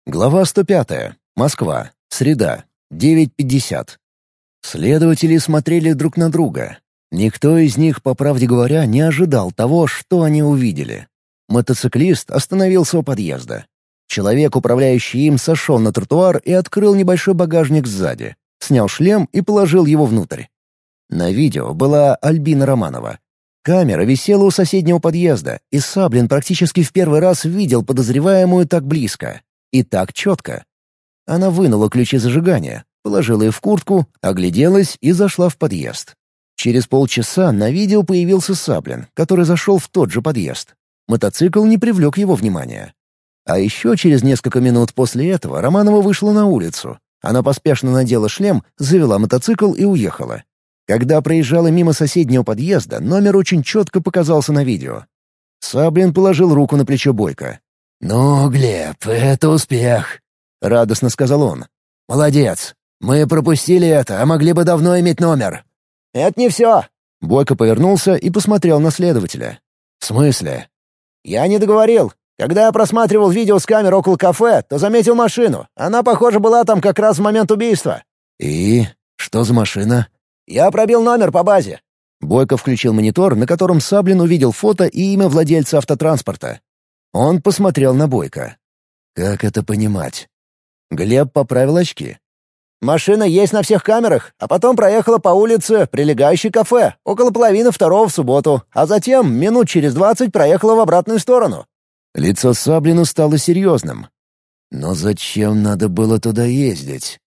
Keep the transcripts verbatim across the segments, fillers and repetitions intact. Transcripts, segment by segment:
Глава сто пятая. Москва. Среда. девять пятьдесят. Следователи смотрели друг на друга. Никто из них, по правде говоря, не ожидал того, что они увидели. Мотоциклист остановился у подъезда. Человек, управляющий им, сошел на тротуар и открыл небольшой багажник сзади, снял шлем и положил его внутрь. На видео была Альбина Романова. Камера висела у соседнего подъезда, и Саблин практически в первый раз видел подозреваемую так близко. И так четко. Она вынула ключи зажигания, положила их в куртку, огляделась и зашла в подъезд. Через полчаса на видео появился Саблин, который зашел в тот же подъезд. Мотоцикл не привлек его внимания. А еще через несколько минут после этого Романова вышла на улицу. Она поспешно надела шлем, завела мотоцикл и уехала. Когда проезжала мимо соседнего подъезда, номер очень четко показался на видео. Саблин положил руку на плечо Бойко. «Ну, Глеб, это успех», — радостно сказал он. «Молодец. Мы пропустили это, а могли бы давно иметь номер». «Это не все». Бойко повернулся и посмотрел на следователя. «В смысле?» «Я не договорил. Когда я просматривал видео с камер около кафе, то заметил машину. Она, похоже, была там как раз в момент убийства». «И? Что за машина?» «Я пробил номер по базе». Бойко включил монитор, на котором Саблин увидел фото и имя владельца автотранспорта. Он посмотрел на Бойко. «Как это понимать?» Глеб поправил очки. «Машина есть на всех камерах, а потом проехала по улице, прилегающей кафе, около половины второго в субботу, а затем минут через двадцать проехала в обратную сторону». Лицо Саблина стало серьезным. «Но зачем надо было туда ездить?»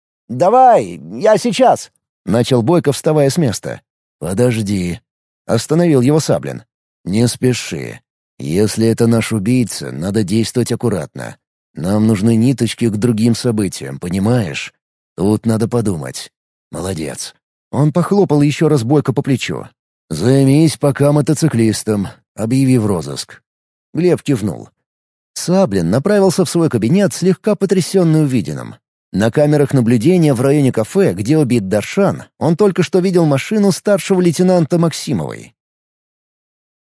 «Давай, я сейчас», — начал Бойко, вставая с места. «Подожди», — остановил его Саблин. «Не спеши. Если это наш убийца, надо действовать аккуратно. Нам нужны ниточки к другим событиям, понимаешь? Тут надо подумать. Молодец». Он похлопал еще раз Бойко по плечу. «Займись пока мотоциклистом, объяви в розыск». Глеб кивнул. Саблин направился в свой кабинет, слегка потрясенный увиденным. На камерах наблюдения в районе кафе, где убит Даршан, он только что видел машину старшего лейтенанта Максимовой.